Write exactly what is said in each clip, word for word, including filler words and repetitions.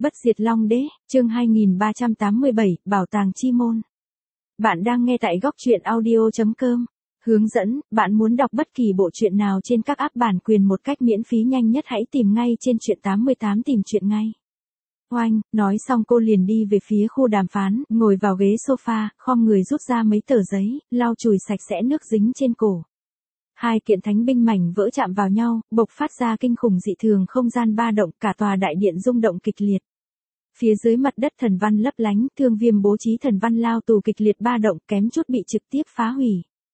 Bất diệt Long Đế, chương hai nghìn ba trăm tám mươi bảy, Bảo tàng chi môn. Bạn đang nghe tại góc truyện audio chấm com. Hướng dẫn, bạn muốn đọc bất kỳ bộ truyện nào trên các app bản quyền một cách miễn phí nhanh nhất hãy tìm ngay trên truyện tám mươi tám tìm truyện ngay. Oanh, nói xong cô liền đi về phía khu đàm phán, ngồi vào ghế sofa, khom người rút ra mấy tờ giấy, lau chùi sạch sẽ nước dính trên cổ. Hai kiện thánh binh mảnh vỡ chạm vào nhau, bộc phát ra kinh khủng dị thường không gian ba động, cả tòa đại điện rung động kịch liệt. Phía dưới mặt đất thần văn lấp lánh, Thương Viêm bố trí thần văn lao tù kịch liệt ba động, kém chút bị trực tiếp phá hủy.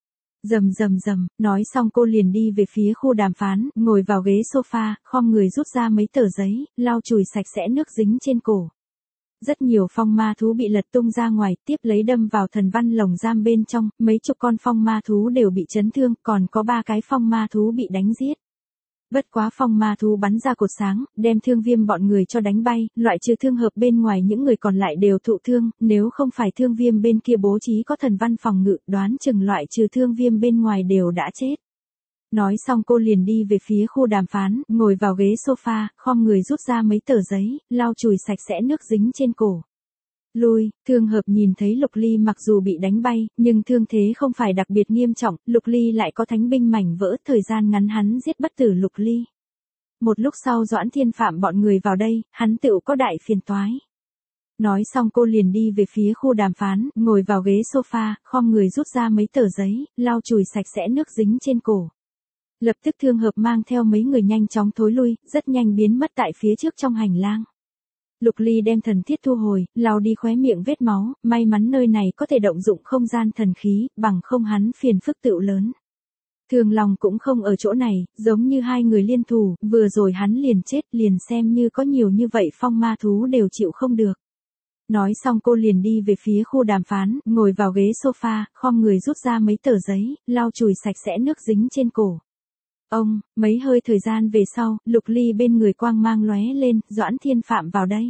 Rầm rầm rầm, nói xong cô liền đi về phía khu đàm phán, ngồi vào ghế sofa, khom người rút ra mấy tờ giấy, lau chùi sạch sẽ nước dính trên cổ. Rất nhiều phong ma thú bị lật tung ra ngoài, tiếp lấy đâm vào thần văn lồng giam bên trong, mấy chục con phong ma thú đều bị chấn thương, còn có ba cái phong ma thú bị đánh giết. Bất quá phong ma thú bắn ra cột sáng, đem Thương Viêm bọn người cho đánh bay, loại trừ thương hợp bên ngoài những người còn lại đều thụ thương, nếu không phải Thương Viêm bên kia bố trí có thần văn phòng ngự, đoán chừng loại trừ Thương Viêm bên ngoài đều đã chết. Nói xong cô liền đi về phía khu đàm phán, ngồi vào ghế sofa, khom người rút ra mấy tờ giấy, lau chùi sạch sẽ nước dính trên cổ. Lui, Thương Hợp nhìn thấy Lục Ly mặc dù bị đánh bay, nhưng thương thế không phải đặc biệt nghiêm trọng, Lục Ly lại có thánh binh mảnh vỡ, thời gian ngắn hắn giết bất tử Lục Ly. Một lúc sau Doãn Thiên Phạm bọn người vào đây, hắn tựu có đại phiền toái. Nói xong cô liền đi về phía khu đàm phán, ngồi vào ghế sofa, khom người rút ra mấy tờ giấy, lau chùi sạch sẽ nước dính trên cổ. Lập tức Thương Hợp mang theo mấy người nhanh chóng thối lui, rất nhanh biến mất tại phía trước trong hành lang. Lục Ly đem thần thiết thu hồi, lau đi khóe miệng vết máu, may mắn nơi này có thể động dụng không gian thần khí, bằng không hắn phiền phức tựu lớn. Thường Long cũng không ở chỗ này, giống như hai người liên thủ, vừa rồi hắn liền chết, liền xem như có nhiều như vậy phong ma thú đều chịu không được. Nói xong cô liền đi về phía khu đàm phán, ngồi vào ghế sofa, khom người rút ra mấy tờ giấy, lau chùi sạch sẽ nước dính trên cổ. Ông, mấy hơi thời gian về sau, Lục Ly bên người quang mang lóe lên, Doãn Thiên Phạm vào đây.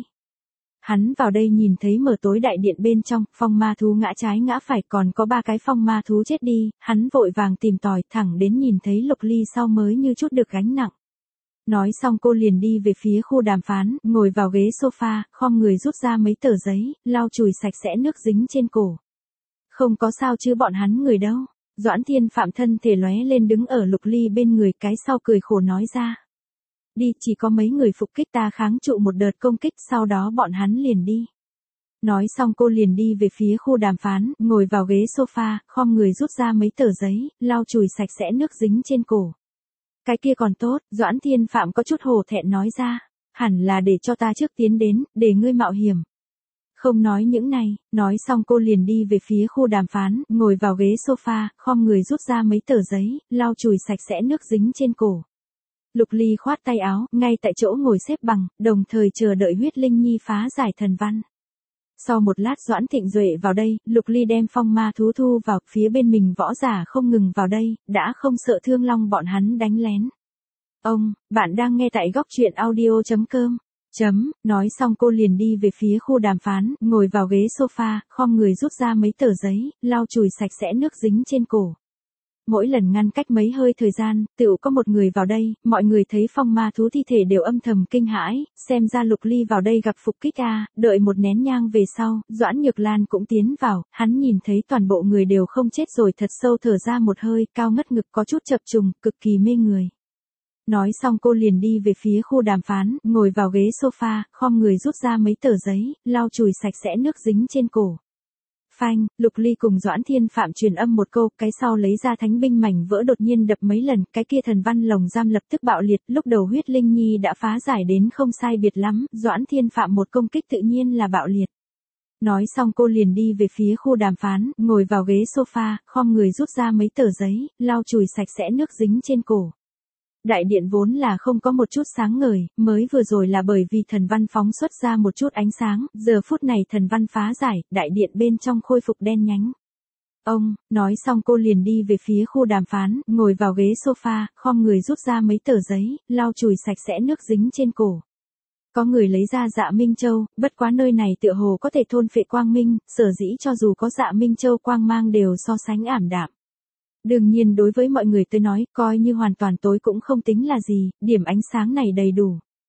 Hắn vào đây nhìn thấy mở tối đại điện bên trong, phong ma thú ngã trái ngã phải, còn có ba cái phong ma thú chết đi, hắn vội vàng tìm tòi, thẳng đến nhìn thấy Lục Ly sau mới như chút được gánh nặng. Nói xong cô liền đi về phía khu đàm phán, ngồi vào ghế sofa, khom người rút ra mấy tờ giấy, lau chùi sạch sẽ nước dính trên cổ. Không có sao chứ bọn hắn người đâu. Doãn Thiên Phạm thân thể lóe lên đứng ở Lục Ly bên người, cái sau cười khổ nói ra. Đi, chỉ có mấy người phục kích ta kháng trụ một đợt công kích, sau đó bọn hắn liền đi. Nói xong cô liền đi về phía khu đàm phán, ngồi vào ghế sofa, khom người rút ra mấy tờ giấy, lau chùi sạch sẽ nước dính trên cổ. Cái kia còn tốt, Doãn Thiên Phạm có chút hổ thẹn nói ra. Hẳn là để cho ta trước tiến đến, để ngươi mạo hiểm. Không nói những này, nói xong cô liền đi về phía khu đàm phán, ngồi vào ghế sofa, khom người rút ra mấy tờ giấy, lau chùi sạch sẽ nước dính trên cổ. Lục Ly khoát tay áo, ngay tại chỗ ngồi xếp bằng, đồng thời chờ đợi huyết linh nhi phá giải thần văn. Sau một lát Doãn Thịnh Duệ vào đây, Lục Ly đem phong ma thú thu vào, phía bên mình võ giả không ngừng vào đây, đã không sợ Thương Long bọn hắn đánh lén. Ông, bạn đang nghe tại góc truyện audio chấm com. Chấm, nói xong cô liền đi về phía khu đàm phán, ngồi vào ghế sofa, khom người rút ra mấy tờ giấy, lau chùi sạch sẽ nước dính trên cổ. Mỗi lần ngăn cách mấy hơi thời gian, tựu có một người vào đây, mọi người thấy phong ma thú thi thể đều âm thầm kinh hãi, xem ra Lục Ly vào đây gặp phục kích a. Đợi một nén nhang về sau, Doãn Nhược Lan cũng tiến vào, hắn nhìn thấy toàn bộ người đều không chết rồi thật sâu thở ra một hơi, cao ngất ngực có chút chập trùng, cực kỳ mê người. Nói xong cô liền đi về phía khu đàm phán, ngồi vào ghế sofa, khom người rút ra mấy tờ giấy, lau chùi sạch sẽ nước dính trên cổ. Phanh, Lục Ly cùng Doãn Thiên Phạm truyền âm một câu, cái sau lấy ra thánh binh mảnh vỡ đột nhiên đập mấy lần, cái kia thần văn lồng giam lập tức bạo liệt, lúc đầu huyết linh nhi đã phá giải đến không sai biệt lắm, Doãn Thiên Phạm một công kích tự nhiên là bạo liệt. Nói xong cô liền đi về phía khu đàm phán, ngồi vào ghế sofa, khom người rút ra mấy tờ giấy, lau chùi sạch sẽ nước dính trên cổ. Đại điện vốn là không có một chút sáng ngời, mới vừa rồi là bởi vì thần văn phóng xuất ra một chút ánh sáng, giờ phút này thần văn phá giải, đại điện bên trong khôi phục đen nhánh. Ông, nói xong cô liền đi về phía khu đàm phán, ngồi vào ghế sofa, khom người rút ra mấy tờ giấy, lau chùi sạch sẽ nước dính trên cổ. Có người lấy ra Dạ Minh Châu, bất quá nơi này tựa hồ có thể thôn phệ quang minh, sở dĩ cho dù có Dạ Minh Châu quang mang đều so sánh ảm đạm. Đương nhiên đối với mọi người tới nói, coi như hoàn toàn tối cũng không tính là gì, điểm ánh sáng này đầy đủ.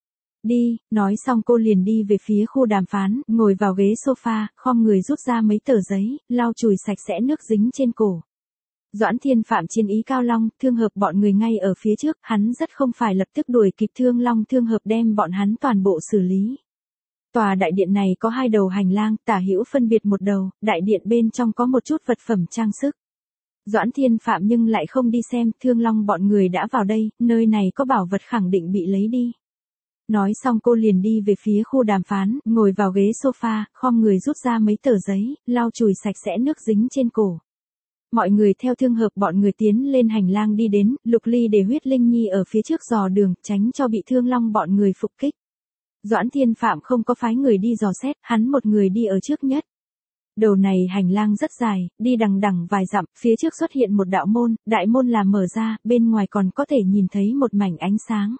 Đi, nói xong cô liền đi về phía khu đàm phán, ngồi vào ghế sofa, khom người rút ra mấy tờ giấy, lau chùi sạch sẽ nước dính trên cổ. Doãn Thiên Phạm chiến ý Cao Long, Thương Hợp bọn người ngay ở phía trước, hắn rất không phải lập tức đuổi kịp Thương Long Thương Hợp đem bọn hắn toàn bộ xử lý. Tòa đại điện này có hai đầu hành lang, tả hữu phân biệt một đầu, đại điện bên trong có một chút vật phẩm trang sức. Doãn Thiên Phạm nhưng lại không đi xem, Thương Long bọn người đã vào đây, nơi này có bảo vật khẳng định bị lấy đi. Nói xong cô liền đi về phía khu đàm phán, ngồi vào ghế sofa, khom người rút ra mấy tờ giấy, lau chùi sạch sẽ nước dính trên cổ. Mọi người theo Thương Hợp bọn người tiến lên hành lang đi đến, Lục Ly để Huyết Linh Nhi ở phía trước dò đường, tránh cho bị Thương Long bọn người phục kích. Doãn Thiên Phạm không có phái người đi dò xét, hắn một người đi ở trước nhất. Đầu này hành lang rất dài, đi đằng đằng vài dặm, phía trước xuất hiện một đạo môn, đại môn là mở ra, bên ngoài còn có thể nhìn thấy một mảnh ánh sáng.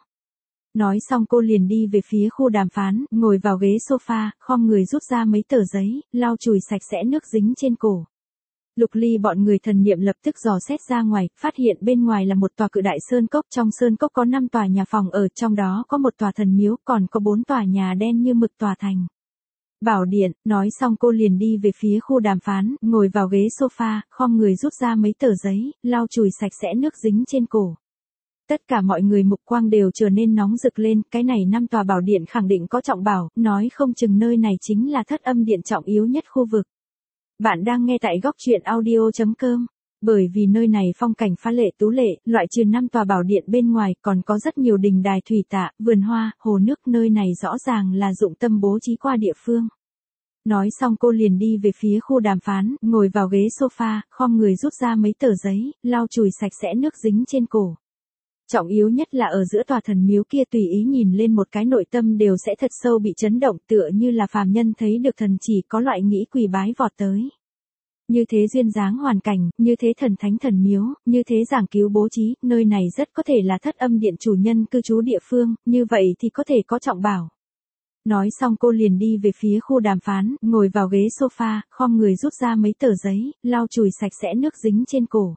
Nói xong cô liền đi về phía khu đàm phán, ngồi vào ghế sofa, khom người rút ra mấy tờ giấy, lau chùi sạch sẽ nước dính trên cổ. Lục Ly bọn người thần niệm lập tức dò xét ra ngoài, phát hiện bên ngoài là một tòa cự đại sơn cốc, trong sơn cốc có năm tòa nhà phòng ở, trong đó có một tòa thần miếu, còn có bốn tòa nhà đen như mực tòa thành. Bảo điện, nói xong cô liền đi về phía khu đàm phán, ngồi vào ghế sofa, khom người rút ra mấy tờ giấy, lau chùi sạch sẽ nước dính trên cổ. Tất cả mọi người mục quang đều trở nên nóng rực lên, cái này năm tòa bảo điện khẳng định có trọng bảo, nói không chừng nơi này chính là thất âm điện trọng yếu nhất khu vực. Bạn đang nghe tại góc truyện audio chấm com. Bởi vì nơi này phong cảnh phá lệ tú lệ, loại trừ năm tòa bảo điện bên ngoài còn có rất nhiều đình đài thủy tạ, vườn hoa, hồ nước, nơi này rõ ràng là dụng tâm bố trí qua địa phương. Nói xong cô liền đi về phía khu đàm phán, ngồi vào ghế sofa, khom người rút ra mấy tờ giấy, lau chùi sạch sẽ nước dính trên cổ. Trọng yếu nhất là ở giữa tòa thần miếu kia tùy ý nhìn lên một cái nội tâm đều sẽ thật sâu bị chấn động, tựa như là phàm nhân thấy được thần chỉ có loại nghĩ quỳ bái vọt tới. Như thế duyên dáng hoàn cảnh, như thế thần thánh thần miếu, như thế giảng cứu bố trí, nơi này rất có thể là thất âm điện chủ nhân cư trú địa phương, như vậy thì có thể có trọng bảo. Nói xong cô liền đi về phía khu đàm phán, ngồi vào ghế sofa, khom người rút ra mấy tờ giấy, lau chùi sạch sẽ nước dính trên cổ.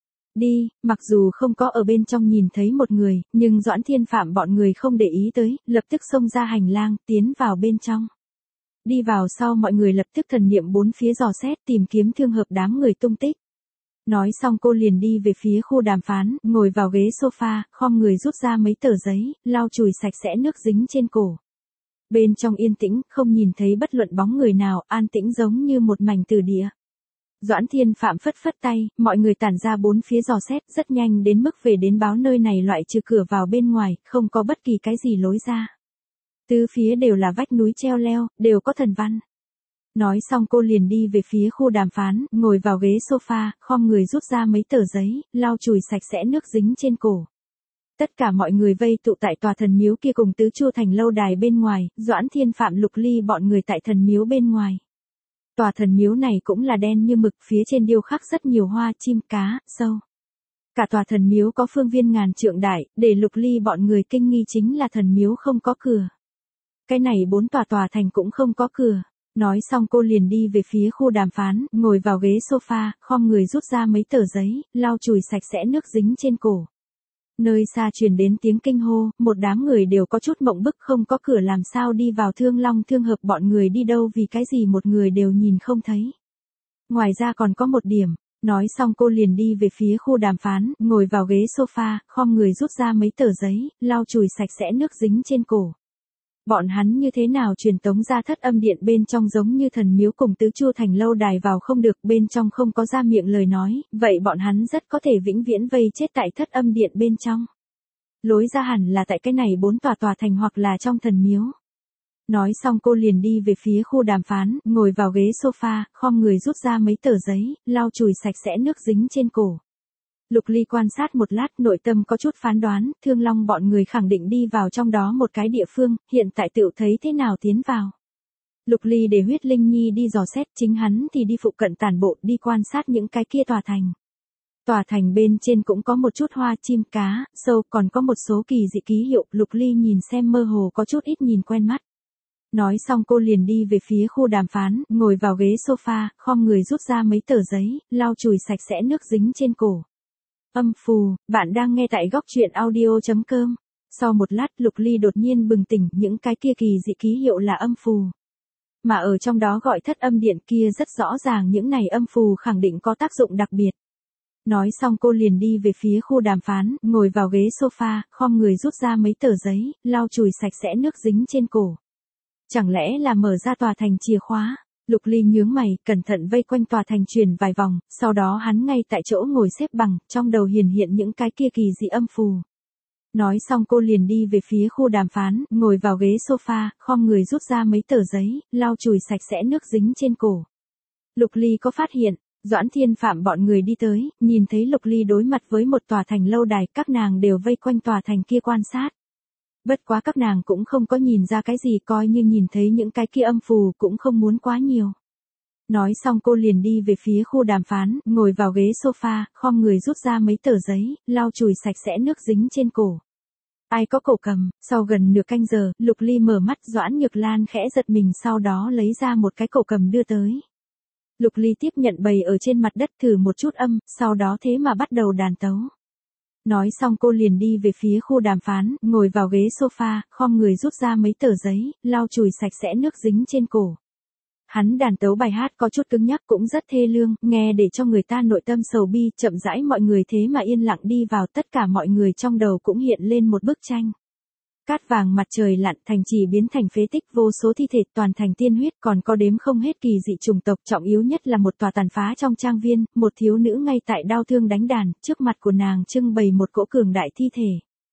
Đi, mặc dù không có ở bên trong nhìn thấy một người, nhưng Doãn Thiên Phạm bọn người không để ý tới, lập tức xông ra hành lang, tiến vào bên trong. Đi vào sau mọi người lập tức thần niệm bốn phía dò xét tìm kiếm Thương Hợp đám người tung tích. Nói xong cô liền đi về phía khu đàm phán, ngồi vào ghế sofa, khom người rút ra mấy tờ giấy, lau chùi sạch sẽ nước dính trên cổ. Bên trong yên tĩnh, không nhìn thấy bất luận bóng người nào, an tĩnh giống như một mảnh từ địa. Doãn Thiên Phạm phất phất tay, mọi người tản ra bốn phía dò xét, rất nhanh đến mức về đến báo nơi này loại trừ cửa vào bên ngoài, không có bất kỳ cái gì lối ra. Tứ phía đều là vách núi treo leo, đều có thần văn. Nói xong cô liền đi về phía khu đàm phán, ngồi vào ghế sofa, khom người rút ra mấy tờ giấy, lau chùi sạch sẽ nước dính trên cổ. Tất cả mọi người vây tụ tại tòa thần miếu kia cùng tứ chu thành lâu đài bên ngoài, Doãn Thiên Phạm Lục Ly bọn người tại thần miếu bên ngoài. Tòa thần miếu này cũng là đen như mực, phía trên điêu khắc rất nhiều hoa, chim, cá, sâu. Cả tòa thần miếu có phương viên ngàn trượng đại, để Lục Ly bọn người kinh nghi chính là thần miếu không có cửa. Cái này bốn tòa tòa thành cũng không có cửa. Nói xong cô liền đi về phía khu đàm phán, ngồi vào ghế sofa, khom người rút ra mấy tờ giấy, lau chùi sạch sẽ nước dính trên cổ. Nơi xa truyền đến tiếng kinh hô, một đám người đều có chút mộng bức, không có cửa làm sao đi vào. Thương Long Thương Hợp bọn người đi đâu vì cái gì một người đều nhìn không thấy. Ngoài ra còn có một điểm, nói xong cô liền đi về phía khu đàm phán, ngồi vào ghế sofa, khom người rút ra mấy tờ giấy, lau chùi sạch sẽ nước dính trên cổ. Bọn hắn như thế nào truyền tống ra thất âm điện bên trong giống như thần miếu cùng tứ chu thành lâu đài vào không được, bên trong không có ra miệng lời nói, vậy bọn hắn rất có thể vĩnh viễn vây chết tại thất âm điện bên trong. Lối ra hẳn là tại cái này bốn tòa tòa thành hoặc là trong thần miếu. Nói xong cô liền đi về phía khu đàm phán, ngồi vào ghế sofa, khom người rút ra mấy tờ giấy, lau chùi sạch sẽ nước dính trên cổ. Lục Ly quan sát một lát, nội tâm có chút phán đoán, Thương Long bọn người khẳng định đi vào trong đó một cái địa phương, hiện tại tự thấy thế nào tiến vào. Lục Ly để Huyết Linh Nhi đi dò xét, chính hắn thì đi phụ cận tản bộ, đi quan sát những cái kia tòa thành. Tòa thành bên trên cũng có một chút hoa, chim, cá, sâu, còn có một số kỳ dị ký hiệu, Lục Ly nhìn xem mơ hồ có chút ít nhìn quen mắt. Nói xong cô liền đi về phía khu đàm phán, ngồi vào ghế sofa, khom người rút ra mấy tờ giấy, lau chùi sạch sẽ nước dính trên cổ. Âm phù, bạn đang nghe tại góc truyện audio chấm com. Sau một lát Lục Ly đột nhiên bừng tỉnh, những cái kia kỳ dị ký hiệu là âm phù. Mà ở trong đó gọi thất âm điện kia rất rõ ràng những này âm phù khẳng định có tác dụng đặc biệt. Nói xong cô liền đi về phía khu đàm phán, ngồi vào ghế sofa, khom người rút ra mấy tờ giấy, lau chùi sạch sẽ nước dính trên cổ. Chẳng lẽ là mở ra tòa thành chìa khóa? Lục Ly nhướng mày, cẩn thận vây quanh tòa thành chuyển vài vòng, sau đó hắn ngay tại chỗ ngồi xếp bằng, trong đầu hiển hiện những cái kia kỳ dị âm phù. Nói xong cô liền đi về phía khu đàm phán, ngồi vào ghế sofa, khom người rút ra mấy tờ giấy, lau chùi sạch sẽ nước dính trên cổ. Lục Ly có phát hiện, Doãn Thiên Phạm bọn người đi tới, nhìn thấy Lục Ly đối mặt với một tòa thành lâu đài, các nàng đều vây quanh tòa thành kia quan sát. Bất quá các nàng cũng không có nhìn ra cái gì, coi như nhìn thấy những cái kia âm phù cũng không muốn quá nhiều. Nói xong cô liền đi về phía khu đàm phán, ngồi vào ghế sofa, khom người rút ra mấy tờ giấy, lau chùi sạch sẽ nước dính trên cổ. Ai có cổ cầm, sau gần nửa canh giờ, Lục Ly mở mắt, Doãn Nhược Lan khẽ giật mình, sau đó lấy ra một cái cổ cầm đưa tới. Lục Ly tiếp nhận bày ở trên mặt đất, thử một chút âm, sau đó thế mà bắt đầu đàn tấu. Nói xong cô liền đi về phía khu đàm phán, ngồi vào ghế sofa, khom người rút ra mấy tờ giấy, lau chùi sạch sẽ nước dính trên cổ. Hắn đàn tấu bài hát có chút cứng nhắc cũng rất thê lương, nghe để cho người ta nội tâm sầu bi, chậm rãi mọi người thế mà yên lặng đi vào, tất cả mọi người trong đầu cũng hiện lên một bức tranh. Cát vàng mặt trời lặn, thành trì biến thành phế tích, vô số thi thể, toàn thành tiên huyết, còn có đếm không hết kỳ dị chủng tộc, trọng yếu nhất là một tòa tàn phá trong trang viên, một thiếu nữ ngay tại đau thương đánh đàn, trước mặt của nàng trưng bày một cỗ cường đại thi thể.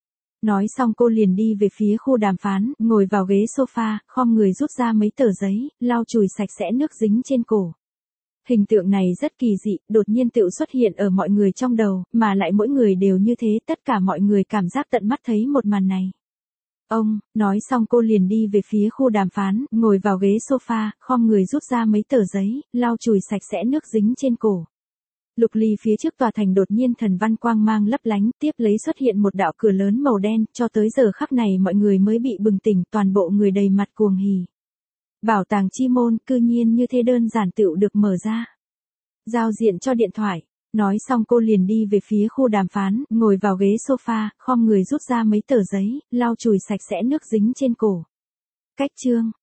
Nói xong cô liền đi về phía khu đàm phán, ngồi vào ghế sofa, khom người rút ra mấy tờ giấy, lau chùi sạch sẽ nước dính trên cổ. Hình tượng này rất kỳ dị, đột nhiên tự xuất hiện ở mọi người trong đầu, mà lại mỗi người đều như thế, tất cả mọi người cảm giác tận mắt thấy một màn này. Ông, nói xong cô liền đi về phía khu đàm phán, ngồi vào ghế sofa, khom người rút ra mấy tờ giấy, lau chùi sạch sẽ nước dính trên cổ. Lục Ly phía trước tòa thành đột nhiên thần văn quang mang lấp lánh, tiếp lấy xuất hiện một đạo cửa lớn màu đen, cho tới giờ khắc này mọi người mới bị bừng tỉnh, toàn bộ người đầy mặt cuồng hỉ. Bảo tàng chi môn, cư nhiên như thế đơn giản tựu được mở ra. Giao diện cho điện thoại. Nói xong cô liền đi về phía khu đàm phán, ngồi vào ghế sofa, khom người rút ra mấy tờ giấy, lau chùi sạch sẽ nước dính trên cổ. Cách chương